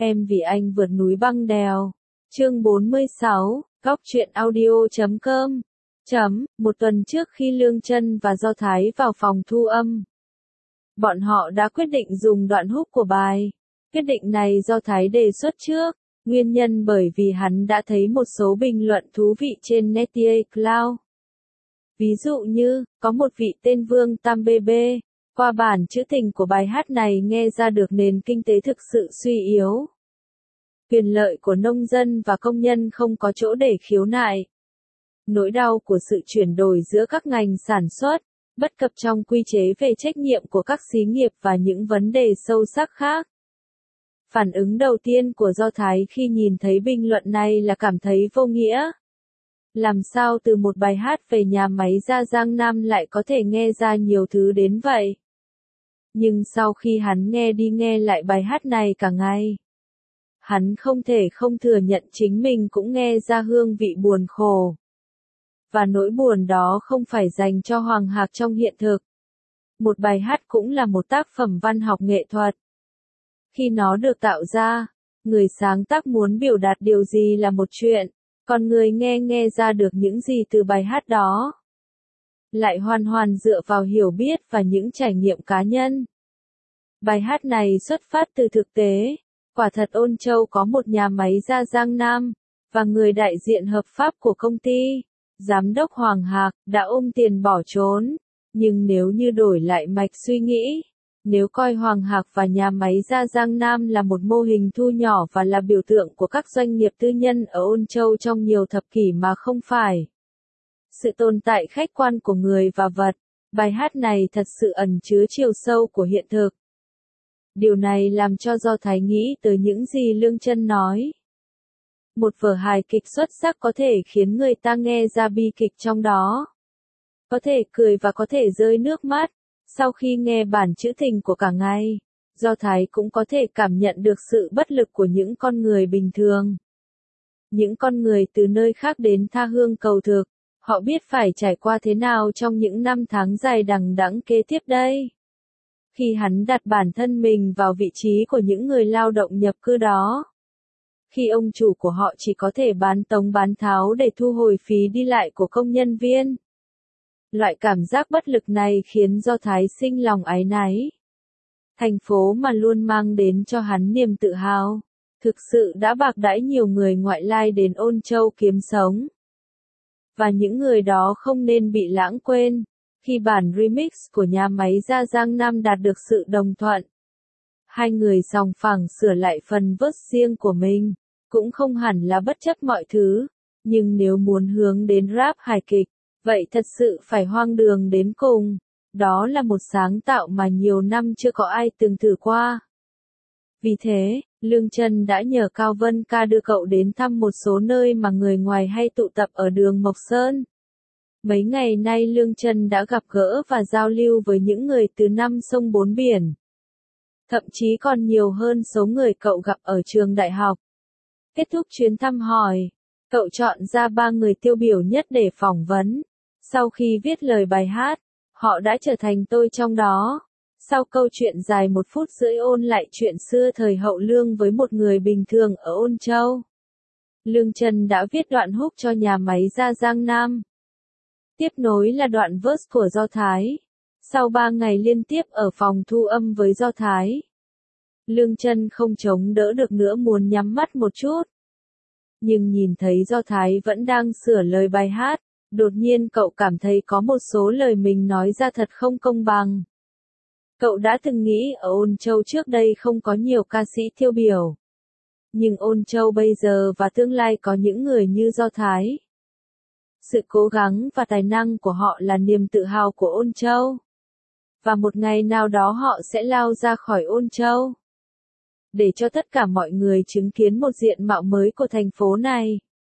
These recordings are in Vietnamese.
Em vì anh vượt núi băng đèo. Chương 46, Góc truyện audio.com. Một tuần trước khi Lương Chân và Do Thái vào phòng thu âm, bọn họ đã quyết định dùng đoạn hook của bài. Quyết định này Do Thái đề xuất trước, nguyên nhân bởi vì hắn đã thấy một số bình luận thú vị trên Netia Cloud. Ví dụ như, có một vị tên Vương Tam BB, qua bản trữ tình của bài hát này nghe ra được nền kinh tế thực sự suy yếu. Quyền lợi của nông dân và công nhân không có chỗ để khiếu nại. Nỗi đau của sự chuyển đổi giữa các ngành sản xuất, bất cập trong quy chế về trách nhiệm của các xí nghiệp và những vấn đề sâu sắc khác. Phản ứng đầu tiên của Do Thái khi nhìn thấy bình luận này là cảm thấy vô nghĩa. Làm sao từ một bài hát về nhà máy da Giang Nam lại có thể nghe ra nhiều thứ đến vậy? Nhưng sau khi hắn nghe đi nghe lại bài hát này cả ngày, hắn không thể không thừa nhận chính mình cũng nghe ra hương vị buồn khổ. Và nỗi buồn đó không phải dành cho Hoàng Hạc trong hiện thực. Một bài hát cũng là một tác phẩm văn học nghệ thuật. Khi nó được tạo ra, người sáng tác muốn biểu đạt điều gì là một chuyện, còn người nghe ra được những gì từ bài hát đó. Lại hoàn toàn dựa vào hiểu biết và những trải nghiệm cá nhân. Bài hát này xuất phát từ thực tế. Quả thật Ôn Châu có một nhà máy da Giang Nam, và người đại diện hợp pháp của công ty, Giám đốc Hoàng Hạc, đã ôm tiền bỏ trốn. Nhưng nếu như đổi lại mạch suy nghĩ, nếu coi Hoàng Hạc và nhà máy da Giang Nam là một mô hình thu nhỏ và là biểu tượng của các doanh nghiệp tư nhân ở Ôn Châu trong nhiều thập kỷ mà không phải sự tồn tại khách quan của người và vật, bài hát này thật sự ẩn chứa chiều sâu của hiện thực. Điều này làm cho Do Thái nghĩ tới những gì Lương Chân nói. Một vở hài kịch xuất sắc có thể khiến người ta nghe ra bi kịch trong đó. Có thể cười và có thể rơi nước mắt. Sau khi nghe bản trữ tình của cả ngày, Do Thái cũng có thể cảm nhận được sự bất lực của những con người bình thường. Những con người từ nơi khác đến tha hương cầu thực, họ biết phải trải qua thế nào trong những năm tháng dài đằng đẵng kế tiếp đây. Khi hắn đặt bản thân mình vào vị trí của những người lao động nhập cư đó. Khi ông chủ của họ chỉ có thể bán tống bán tháo để thu hồi phí đi lại của công nhân viên. Loại cảm giác bất lực này khiến Do Thái sinh lòng áy náy. Thành phố mà luôn mang đến cho hắn niềm tự hào, thực sự đã bạc đãi nhiều người ngoại lai đến Ôn Châu kiếm sống. Và những người đó không nên bị lãng quên. Khi bản remix của nhà máy da Giang Nam đạt được sự đồng thuận, hai người sòng phẳng sửa lại phần verse riêng của mình, cũng không hẳn là bất chấp mọi thứ, nhưng nếu muốn hướng đến rap hài kịch, vậy thật sự phải hoang đường đến cùng. Đó là một sáng tạo mà nhiều năm chưa có ai từng thử qua. Vì thế, Lương Chân đã nhờ Cao Vân Ca đưa cậu đến thăm một số nơi mà người ngoài hay tụ tập ở đường Mộc Sơn. Mấy ngày nay Lương Chân đã gặp gỡ và giao lưu với những người từ năm sông bốn biển. Thậm chí còn nhiều hơn số người cậu gặp ở trường đại học. Kết thúc chuyến thăm hỏi, cậu chọn ra 3 người tiêu biểu nhất để phỏng vấn. Sau khi viết lời bài hát, họ đã trở thành tôi trong đó. Sau câu chuyện dài 1 phút rưỡi ôn lại chuyện xưa thời hậu Lương với một người bình thường ở Ôn Châu, Lương Chân đã viết đoạn hook cho nhà máy da Giang Nam. Tiếp nối là đoạn verse của Do Thái. Sau 3 ngày liên tiếp ở phòng thu âm với Do Thái, Lương Chân không chống đỡ được nữa muốn nhắm mắt một chút. Nhưng nhìn thấy Do Thái vẫn đang sửa lời bài hát, đột nhiên cậu cảm thấy có một số lời mình nói ra thật không công bằng. Cậu đã từng nghĩ ở Ôn Châu trước đây không có nhiều ca sĩ tiêu biểu. Nhưng Ôn Châu bây giờ và tương lai có những người như Do Thái. Sự cố gắng và tài năng của họ là niềm tự hào của Ôn Châu. Và một ngày nào đó họ sẽ lao ra khỏi Ôn Châu, để cho tất cả mọi người chứng kiến một diện mạo mới của thành phố này.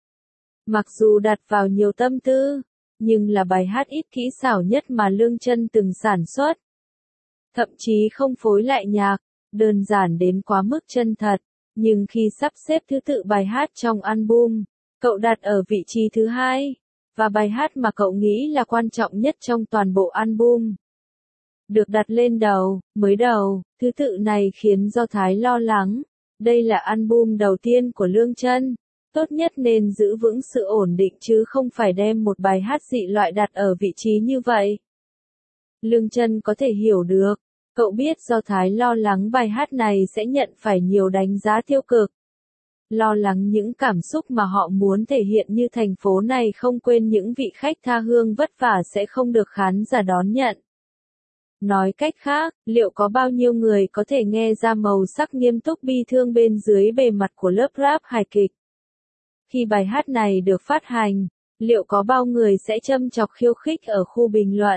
Mặc dù đặt vào nhiều tâm tư, nhưng là bài hát ít kỹ xảo nhất mà Lương Chân từng sản xuất. Thậm chí không phối lại nhạc, đơn giản đến quá mức chân thật, nhưng khi sắp xếp thứ tự bài hát trong album, cậu đặt ở vị trí thứ 2, và bài hát mà cậu nghĩ là quan trọng nhất trong toàn bộ album được đặt lên đầu. Mới đầu, thứ tự này khiến Do Thái lo lắng, Đây là album đầu tiên của Lương Chân, tốt nhất nên giữ vững sự ổn định chứ không phải đem một bài hát dị loại đặt ở vị trí như vậy. Lương Chân có thể hiểu được, cậu biết Do Thái lo lắng bài hát này sẽ nhận phải nhiều đánh giá tiêu cực. Lo lắng những cảm xúc mà họ muốn thể hiện như thành phố này không quên những vị khách tha hương vất vả sẽ không được khán giả đón nhận. Nói cách khác, liệu có bao nhiêu người có thể nghe ra màu sắc nghiêm túc bi thương bên dưới bề mặt của lớp rap hài kịch? Khi bài hát này được phát hành, liệu có bao người sẽ châm chọc khiêu khích ở khu bình luận?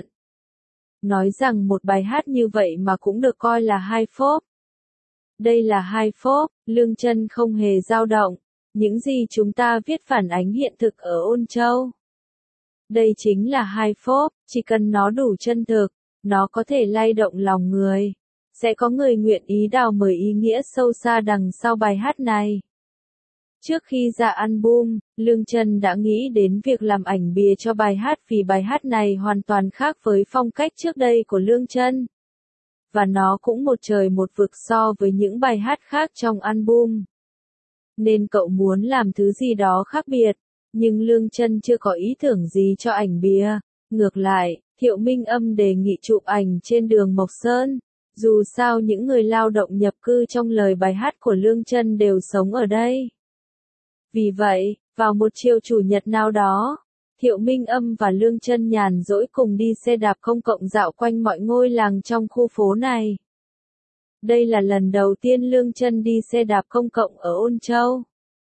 Nói rằng một bài hát như vậy mà cũng được coi là high pop. Đây là high pop, Lương Chân không hề dao động. Những gì chúng ta viết phản ánh hiện thực ở Ôn Châu. Đây chính là high pop, chỉ cần nó đủ chân thực, nó có thể lay động lòng người. Sẽ có người nguyện ý đào mở ý nghĩa sâu xa đằng sau bài hát này. Trước khi ra album, Lương Chân đã nghĩ đến việc làm ảnh bìa cho bài hát vì bài hát này hoàn toàn khác với phong cách trước đây của Lương Chân. Và nó cũng một trời một vực so với những bài hát khác trong album. Nên cậu muốn làm thứ gì đó khác biệt, nhưng Lương Chân chưa có ý tưởng gì cho ảnh bìa. Ngược lại, Thiệu Minh Âm đề nghị chụp ảnh trên đường Mộc Sơn. Dù sao những người lao động nhập cư trong lời bài hát của Lương Chân đều sống ở đây. Vì vậy, vào một chiều chủ nhật nào đó, Thiệu Minh Âm và Lương Chân nhàn rỗi cùng đi xe đạp công cộng dạo quanh mọi ngôi làng trong khu phố này. Đây là lần đầu tiên Lương Chân đi xe đạp công cộng ở Ôn Châu.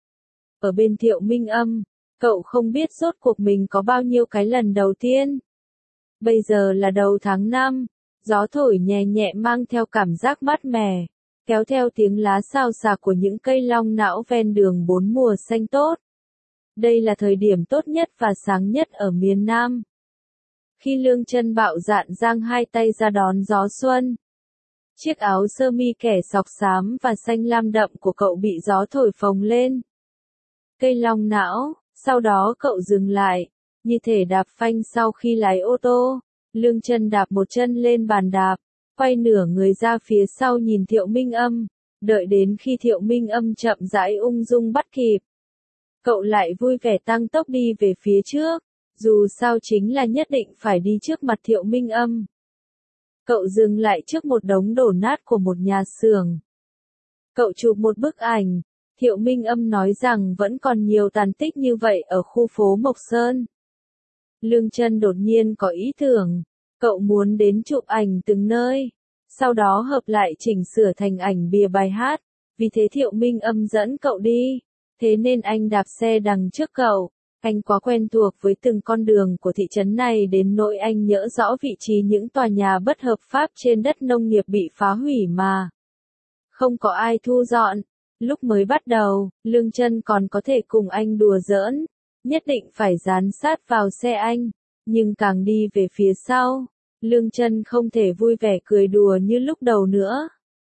Ở bên Thiệu Minh Âm, cậu không biết rốt cuộc mình có bao nhiêu cái lần đầu tiên. Bây giờ là đầu tháng 5, gió thổi nhẹ nhẹ mang theo cảm giác mát mẻ, kéo theo tiếng lá xào xạc của những cây long não ven đường bốn mùa xanh tốt. Đây là thời điểm tốt nhất và sáng nhất ở miền Nam. Khi Lương Chân bạo dạn giang hai tay ra đón gió xuân. Chiếc áo sơ mi kẻ sọc xám và xanh lam đậm của cậu bị gió thổi phồng lên. Cây long não, sau đó cậu dừng lại, như thể đạp phanh sau khi lái ô tô. Lương Chân đạp một chân lên bàn đạp, quay nửa người ra phía sau nhìn Thiệu Minh Âm, đợi đến khi Thiệu Minh Âm chậm rãi ung dung bắt kịp. Cậu lại vui vẻ tăng tốc đi về phía trước, dù sao chính là nhất định phải đi trước mặt Thiệu Minh Âm. Cậu dừng lại trước một đống đổ nát của một nhà xưởng. Cậu chụp một bức ảnh, Thiệu Minh Âm nói rằng vẫn còn nhiều tàn tích như vậy ở khu phố Mộc Sơn. Lương Chân đột nhiên có ý tưởng, cậu muốn đến chụp ảnh từng nơi, sau đó hợp lại chỉnh sửa thành ảnh bìa bài hát, vì thế Thiệu Minh Âm dẫn cậu đi, thế nên anh đạp xe đằng trước cậu. Anh quá quen thuộc với từng con đường của thị trấn này đến nỗi anh nhớ rõ vị trí những tòa nhà bất hợp pháp trên đất nông nghiệp bị phá hủy mà không có ai thu dọn. Lúc mới bắt đầu, Lương Chân còn có thể cùng anh đùa giỡn, nhất định phải dán sát vào xe anh, nhưng càng đi về phía sau, Lương Chân không thể vui vẻ cười đùa như lúc đầu nữa.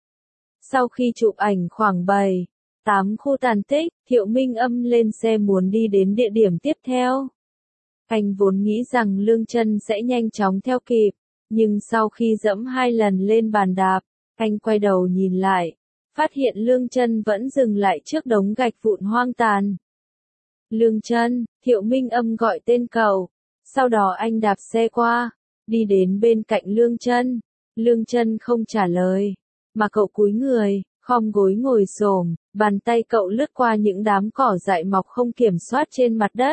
Sau khi chụp ảnh khoảng 7-8 khu tàn tích, Thiệu Minh Âm lên xe muốn đi đến địa điểm tiếp theo. Anh vốn nghĩ rằng Lương Chân sẽ nhanh chóng theo kịp, nhưng sau khi dẫm 2 lần lên bàn đạp, anh quay đầu nhìn lại, phát hiện Lương Chân vẫn dừng lại trước đống gạch vụn hoang tàn. Lương Chân, Thiệu Minh Âm gọi tên cậu, sau đó anh đạp xe qua, đi đến bên cạnh Lương Chân. Lương Chân không trả lời, mà cậu cúi người, khom gối ngồi xổm, bàn tay cậu lướt qua những đám cỏ dại mọc không kiểm soát trên mặt đất.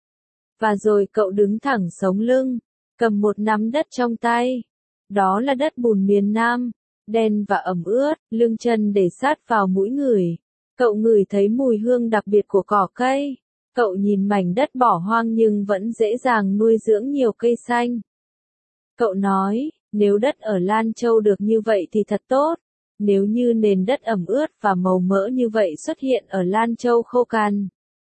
Và rồi cậu đứng thẳng sống lưng, cầm một nắm đất trong tay. Đó là đất bùn miền Nam, đen và ẩm ướt. Lương Chân để sát vào mũi ngửi. Cậu ngửi thấy mùi hương đặc biệt của cỏ cây. Cậu nhìn mảnh đất bỏ hoang nhưng vẫn dễ dàng nuôi dưỡng nhiều cây xanh. Cậu nói, nếu đất ở Lan Châu được như vậy thì thật tốt. Nếu như nền đất ẩm ướt và màu mỡ như vậy xuất hiện ở Lan Châu khô cằn,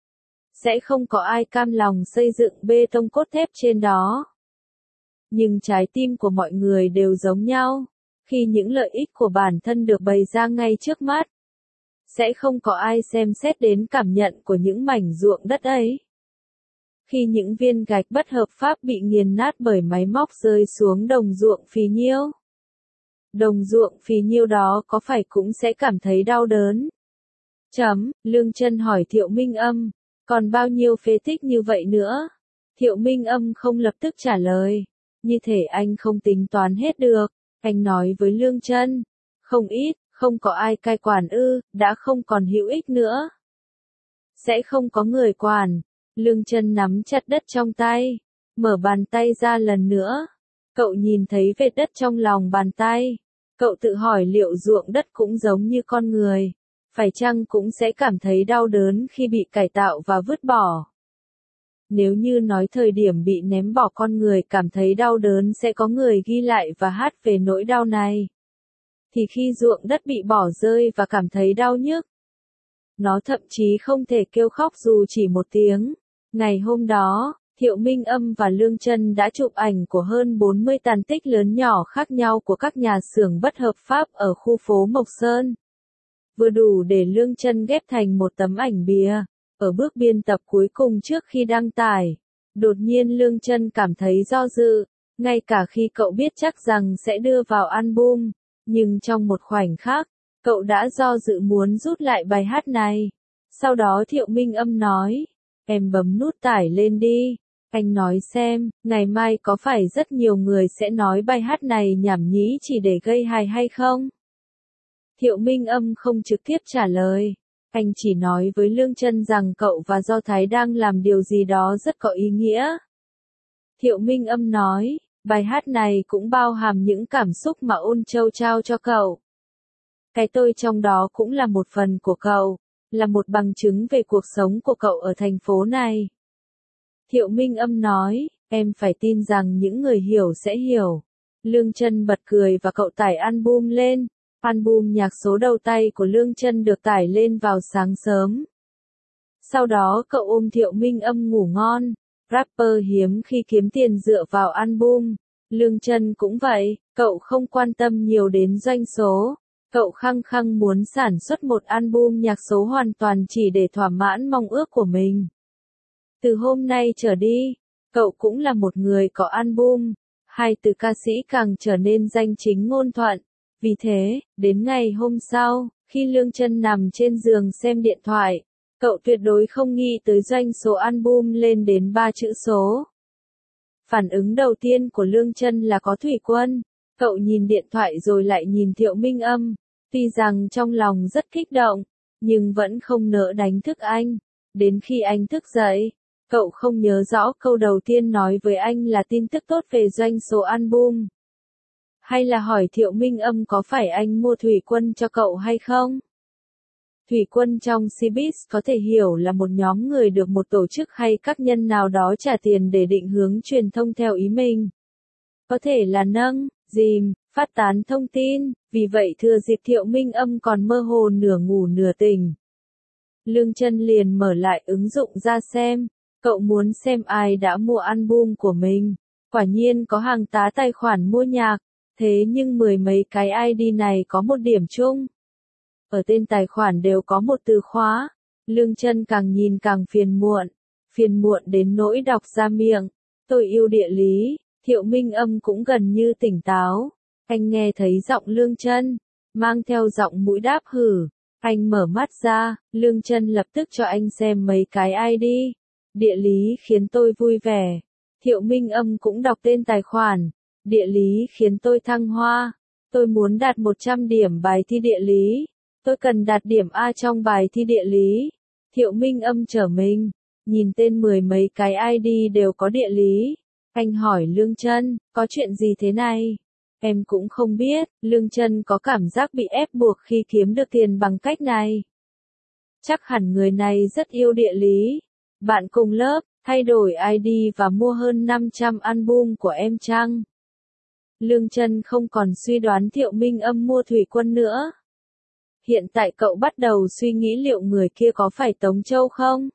sẽ không có ai cam lòng xây dựng bê tông cốt thép trên đó. Nhưng trái tim của mọi người đều giống nhau. Khi những lợi ích của bản thân được bày ra ngay trước mắt, sẽ không có ai xem xét đến cảm nhận của những mảnh ruộng đất ấy. Khi những viên gạch bất hợp pháp bị nghiền nát bởi máy móc rơi xuống đồng ruộng phì nhiêu, đồng ruộng phì nhiêu đó có phải cũng sẽ cảm thấy đau đớn. Lương Chân hỏi Thiệu Minh Âm, còn bao nhiêu phế tích như vậy nữa? Thiệu Minh Âm không lập tức trả lời, như thể anh không tính toán hết được. Anh nói với Lương Chân, không ít, không có ai cai quản ư, đã không còn hữu ích nữa. Sẽ không có người quản. Lương Chân nắm chặt đất trong tay, mở bàn tay ra lần nữa. Cậu nhìn thấy vệt đất trong lòng bàn tay. Cậu tự hỏi liệu ruộng đất cũng giống như con người, phải chăng cũng sẽ cảm thấy đau đớn khi bị cải tạo và vứt bỏ. Nếu như nói thời điểm bị ném bỏ con người cảm thấy đau đớn sẽ có người ghi lại và hát về nỗi đau này, thì khi ruộng đất bị bỏ rơi và cảm thấy đau nhức, nó thậm chí không thể kêu khóc dù chỉ một tiếng. Ngày hôm đó, Thiệu Minh Âm và Lương Chân đã chụp ảnh của hơn 40 tàn tích lớn nhỏ khác nhau của các nhà xưởng bất hợp pháp ở khu phố Mộc Sơn. Vừa đủ để Lương Chân ghép thành một tấm ảnh bìa. Ở bước biên tập cuối cùng trước khi đăng tải, đột nhiên Lương Chân cảm thấy do dự, ngay cả khi cậu biết chắc rằng sẽ đưa vào album, nhưng trong một khoảnh khắc, cậu đã do dự muốn rút lại bài hát này. Sau đó Thiệu Minh Âm nói, em bấm nút tải lên đi. Anh nói xem, ngày mai có phải rất nhiều người sẽ nói bài hát này nhảm nhí chỉ để gây hài hay không? Thiệu Minh Âm không trực tiếp trả lời. Anh chỉ nói với Lương Chân rằng cậu và Do Thái đang làm điều gì đó rất có ý nghĩa. Thiệu Minh Âm nói, bài hát này cũng bao hàm những cảm xúc mà Ôn Châu trao cho cậu. Cái tôi trong đó cũng là một phần của cậu, là một bằng chứng về cuộc sống của cậu ở thành phố này. Thiệu Minh Âm nói, em phải tin rằng những người hiểu sẽ hiểu. Lương Chân bật cười và cậu tải album lên. Album nhạc số đầu tay của Lương Chân được tải lên vào sáng sớm. Sau đó cậu ôm Thiệu Minh Âm ngủ ngon. Rapper hiếm khi kiếm tiền dựa vào album. Lương Chân cũng vậy, cậu không quan tâm nhiều đến doanh số. Cậu khăng khăng muốn sản xuất một album nhạc số hoàn toàn chỉ để thỏa mãn mong ước của mình. Từ hôm nay trở đi, cậu cũng là một người có album. Hai từ ca sĩ càng trở nên danh chính ngôn thuận. Vì thế, đến ngày hôm sau, khi Lương Chân nằm trên giường xem điện thoại, cậu tuyệt đối không nghĩ tới doanh số album lên đến 3 chữ số. Phản ứng đầu tiên của Lương Chân là có Thủy Quân. Cậu nhìn điện thoại rồi lại nhìn Thiệu Minh Âm. Tuy rằng trong lòng rất kích động, nhưng vẫn không nỡ đánh thức anh. Đến khi anh thức dậy, cậu không nhớ rõ câu đầu tiên nói với anh là tin tức tốt về doanh số album. Hay là hỏi Thiệu Minh Âm có phải anh mua Thủy Quân cho cậu hay không? Thủy Quân trong showbiz có thể hiểu là một nhóm người được một tổ chức hay các nhân nào đó trả tiền để định hướng truyền thông theo ý mình. Có thể là nâng, dìm, phát tán thông tin, vì vậy thừa dịp Thiệu Minh Âm còn mơ hồ nửa ngủ nửa tỉnh. Lương Chân liền mở lại ứng dụng ra xem, cậu muốn xem ai đã mua album của mình. Quả nhiên có hàng tá tài khoản mua nhạc. Thế nhưng mười mấy cái ID này có một điểm chung. Ở tên tài khoản đều có một từ khóa. Lương Chân càng nhìn càng phiền muộn đến nỗi đọc ra miệng. Tôi yêu địa lý. Thiệu Minh Âm cũng gần như tỉnh táo. Anh nghe thấy giọng Lương Chân, mang theo giọng mũi đáp hử. Anh mở mắt ra, Lương Chân lập tức cho anh xem mấy cái ID. Địa lý khiến tôi vui vẻ. Thiệu Minh Âm cũng đọc tên tài khoản. Địa lý khiến tôi thăng hoa. Tôi muốn đạt 100 điểm bài thi địa lý. Tôi cần đạt điểm A trong bài thi địa lý. Thiệu Minh Âm trở mình, nhìn tên mười mấy cái ID đều có địa lý. Anh hỏi Lương Chân, có chuyện gì thế này? Em cũng không biết. Lương Chân có cảm giác bị ép buộc khi kiếm được tiền bằng cách này. Chắc hẳn người này rất yêu địa lý. Bạn cùng lớp, thay đổi ID và mua hơn 500 album của em chăng? Lương Chân không còn suy đoán Thiệu Minh Âm mua Thủy Quân nữa. Hiện tại cậu bắt đầu suy nghĩ liệu người kia có phải Tống Châu không?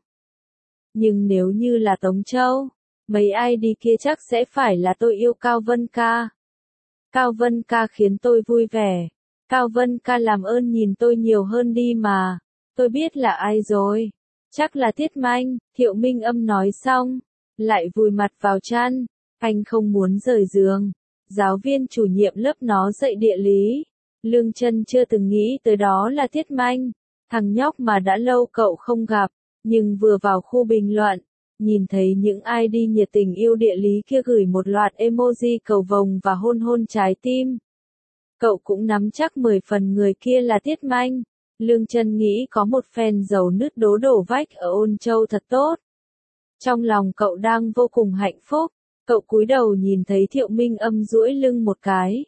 Nhưng nếu như là Tống Châu, mấy ID kia chắc sẽ phải là tôi yêu Cao Vân Ca. Cao Vân Ca khiến tôi vui vẻ. Cao Vân Ca làm ơn nhìn tôi nhiều hơn đi mà. Tôi biết là ai rồi. Chắc là Tiết Manh. Thiệu Minh Âm nói xong, lại vùi mặt vào chăn. Anh không muốn rời giường. Giáo viên chủ nhiệm lớp nó dạy địa lý. Lương Chân chưa từng nghĩ tới đó là Tiết Manh. Thằng nhóc mà đã lâu cậu không gặp, nhưng vừa vào khu bình luận, nhìn thấy những ID nhiệt tình yêu địa lý kia gửi một loạt emoji cầu vồng và hôn hôn trái tim. Cậu cũng nắm chắc 10 phần người kia là Tiết Manh. Lương Chân nghĩ có một fan dầu nứt đố đổ vách ở Ôn Châu thật tốt. Trong lòng cậu đang vô cùng hạnh phúc, cậu cúi đầu nhìn thấy Thiệu Minh Âm duỗi lưng một cái.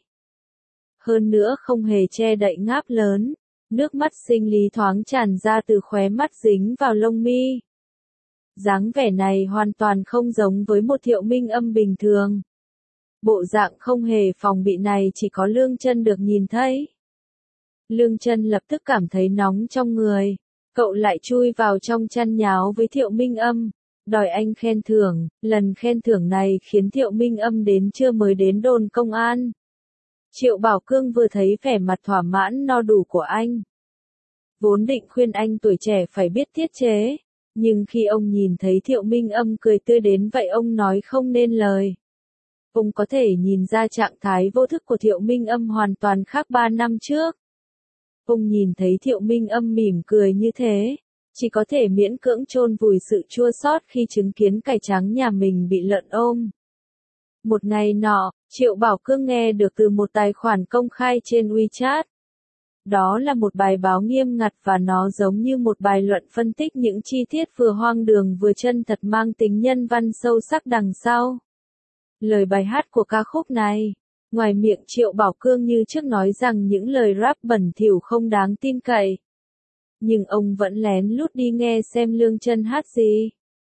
Hơn nữa không hề che đậy ngáp lớn, nước mắt sinh lý thoáng tràn ra từ khóe mắt dính vào lông mi. Dáng vẻ này hoàn toàn không giống với một Thiệu Minh Âm bình thường. Bộ dạng không hề phòng bị này chỉ có Lương Chân được nhìn thấy. Lương Chân lập tức cảm thấy nóng trong người, cậu lại chui vào trong chăn nháo với Thiệu Minh Âm, đòi anh khen thưởng, lần khen thưởng này khiến Thiệu Minh Âm đến trưa mới đến đồn công an. Triệu Bảo Cương vừa thấy vẻ mặt thỏa mãn no đủ của anh. Vốn định khuyên anh tuổi trẻ phải biết tiết chế, nhưng khi ông nhìn thấy Thiệu Minh Âm cười tươi đến vậy ông nói không nên lời. Ông có thể nhìn ra trạng thái vô thức của Thiệu Minh Âm hoàn toàn khác 3 năm trước. Ông nhìn thấy Thiệu Minh Âm mỉm cười như thế, chỉ có thể miễn cưỡng chôn vùi sự chua xót khi chứng kiến cải trắng nhà mình bị lợn ôm. Một ngày nọ, Triệu Bảo Cương nghe được từ một tài khoản công khai trên WeChat. Đó là một bài báo nghiêm ngặt và nó giống như một bài luận phân tích những chi tiết vừa hoang đường vừa chân thật mang tính nhân văn sâu sắc đằng sau. Lời bài hát của ca khúc này, ngoài miệng Triệu Bảo Cương như trước nói rằng những lời rap bẩn thỉu không đáng tin cậy. Nhưng ông vẫn lén lút đi nghe xem Lương Chân hát gì.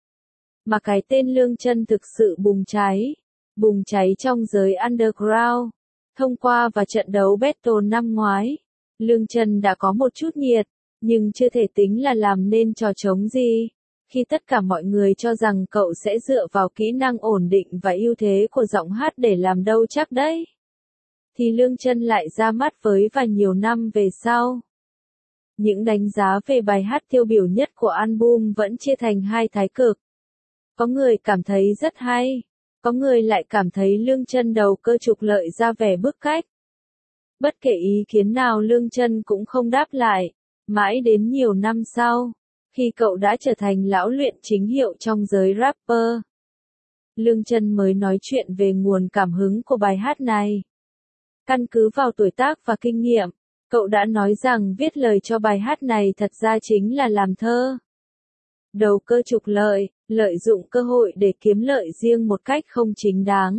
Mà cái tên Lương Chân thực sự bùng cháy trong giới underground. Thông qua và trận đấu battle năm ngoái, Lương Chân đã có một chút nhiệt, nhưng chưa thể tính là làm nên trò trống gì. Khi tất cả mọi người cho rằng cậu sẽ dựa vào kỹ năng ổn định và ưu thế của giọng hát để làm đâu chắc đấy, thì Lương Chân lại ra mắt với và nhiều năm về sau. Những đánh giá về bài hát tiêu biểu nhất của album vẫn chia thành hai thái cực. Có người cảm thấy rất hay, có người lại cảm thấy Lương Chân đầu cơ trục lợi ra vẻ bức cách. Bất kể ý kiến nào Lương Chân cũng không đáp lại, mãi đến nhiều năm sau, khi cậu đã trở thành lão luyện chính hiệu trong giới rapper, Lương Chân mới nói chuyện về nguồn cảm hứng của bài hát này. Căn cứ vào tuổi tác và kinh nghiệm, cậu đã nói rằng viết lời cho bài hát này thật ra chính là làm thơ. Đầu cơ trục lợi, lợi dụng cơ hội để kiếm lợi riêng một cách không chính đáng.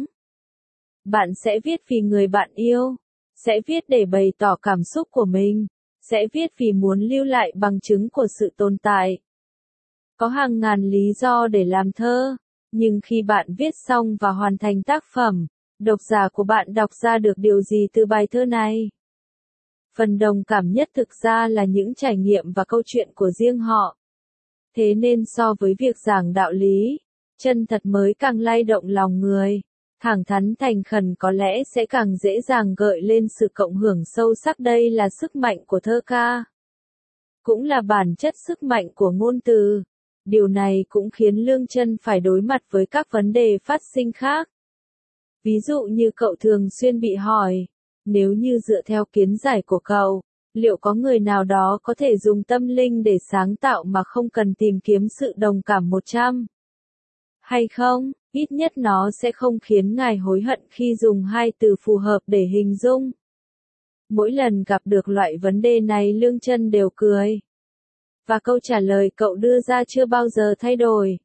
Bạn sẽ viết vì người bạn yêu, sẽ viết để bày tỏ cảm xúc của mình, sẽ viết vì muốn lưu lại bằng chứng của sự tồn tại. Có hàng ngàn lý do để làm thơ, nhưng khi bạn viết xong và hoàn thành tác phẩm, độc giả của bạn đọc ra được điều gì từ bài thơ này? Phần đồng cảm nhất thực ra là những trải nghiệm và câu chuyện của riêng họ. Thế nên so với việc giảng đạo lý, chân thật mới càng lay động lòng người. Thẳng thắn thành khẩn có lẽ sẽ càng dễ dàng gợi lên sự cộng hưởng sâu sắc. Đây là sức mạnh của thơ ca. Cũng là bản chất sức mạnh của ngôn từ. Điều này cũng khiến Lương Chân phải đối mặt với các vấn đề phát sinh khác. Ví dụ như cậu thường xuyên bị hỏi, nếu như dựa theo kiến giải của cậu, liệu có người nào đó có thể dùng tâm linh để sáng tạo mà không cần tìm kiếm sự đồng cảm 100? Hay không? Ít nhất nó sẽ không khiến ngài hối hận khi dùng hai từ phù hợp để hình dung. Mỗi lần gặp được loại vấn đề này Lương Chân đều cười. Và câu trả lời cậu đưa ra chưa bao giờ thay đổi.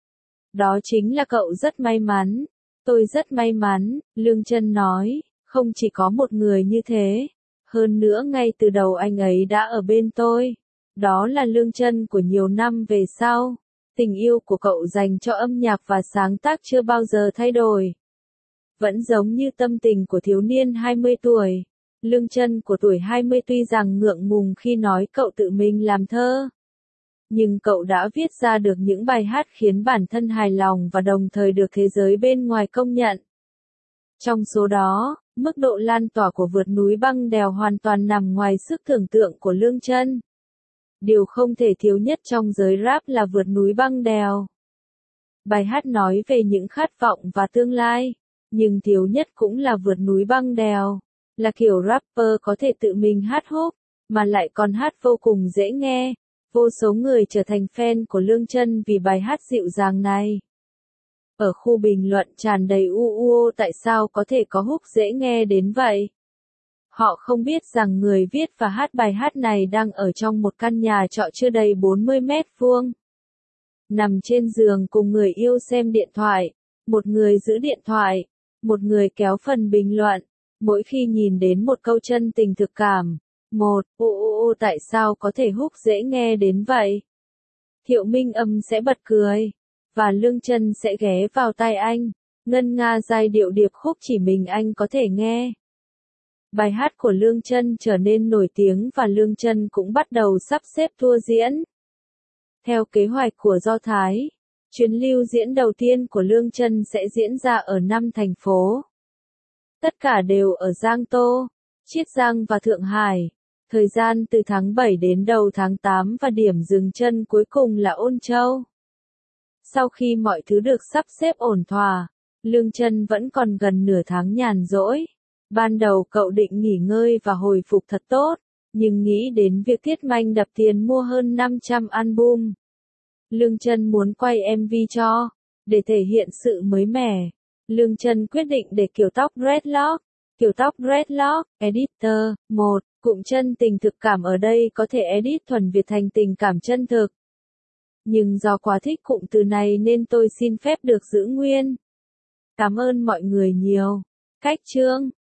Đó chính là cậu rất may mắn. Tôi rất may mắn, Lương Chân nói, không chỉ có một người như thế. Hơn nữa ngay từ đầu anh ấy đã ở bên tôi. Đó là Lương Chân của nhiều năm về sau. Tình yêu của cậu dành cho âm nhạc và sáng tác chưa bao giờ thay đổi. Vẫn giống như tâm tình của thiếu niên 20 tuổi. Lương Chân của tuổi 20 tuy rằng ngượng ngùng khi nói cậu tự mình làm thơ. Nhưng cậu đã viết ra được những bài hát khiến bản thân hài lòng và đồng thời được thế giới bên ngoài công nhận. Trong số đó, mức độ lan tỏa của Vượt núi băng đèo hoàn toàn nằm ngoài sức tưởng tượng của Lương Chân. Điều không thể thiếu nhất trong giới rap là Vượt núi băng đèo. Bài hát nói về những khát vọng và tương lai, nhưng thiếu nhất cũng là Vượt núi băng đèo, là kiểu rapper có thể tự mình hát hook, mà lại còn hát vô cùng dễ nghe. Vô số người trở thành fan của Lương Chân vì bài hát dịu dàng này. Ở khu bình luận tràn đầy tại sao có thể có hook dễ nghe đến vậy? Họ không biết rằng người viết và hát bài hát này đang ở trong một căn nhà trọ chưa đầy 40 mét vuông. Nằm trên giường cùng người yêu xem điện thoại, một người giữ điện thoại, một người kéo phần bình luận, mỗi khi nhìn đến một câu chân tình thực cảm. Tại sao có thể hook dễ nghe đến vậy? Thiệu Minh Âm sẽ bật cười, và Lương Chân sẽ ghé vào tai anh, ngân nga giai điệu điệp khúc chỉ mình anh có thể nghe. Bài hát của Lương Chân trở nên nổi tiếng và Lương Chân cũng bắt đầu sắp xếp tour diễn. Theo kế hoạch của Do Thái, chuyến lưu diễn đầu tiên của Lương Chân sẽ diễn ra ở 5 thành phố. Tất cả đều ở Giang Tô, Chiết Giang và Thượng Hải. Thời gian từ tháng 7 đến đầu tháng 8 và điểm dừng chân cuối cùng là Ôn Châu. Sau khi mọi thứ được sắp xếp ổn thỏa, Lương Chân vẫn còn gần nửa tháng nhàn rỗi. Ban đầu cậu định nghỉ ngơi và hồi phục thật tốt, nhưng nghĩ đến việc Thiết Manh đập tiền mua hơn 500 album. Lương Chân muốn quay MV cho, để thể hiện sự mới mẻ. Lương Chân quyết định để kiểu tóc dreadlock. Kiểu tóc dreadlock, editor, 1. Cụm chân tình thực cảm ở đây có thể edit thuần Việt thành tình cảm chân thực. Nhưng do quá thích cụm từ này nên tôi xin phép được giữ nguyên. Cảm ơn mọi người nhiều. Cách chương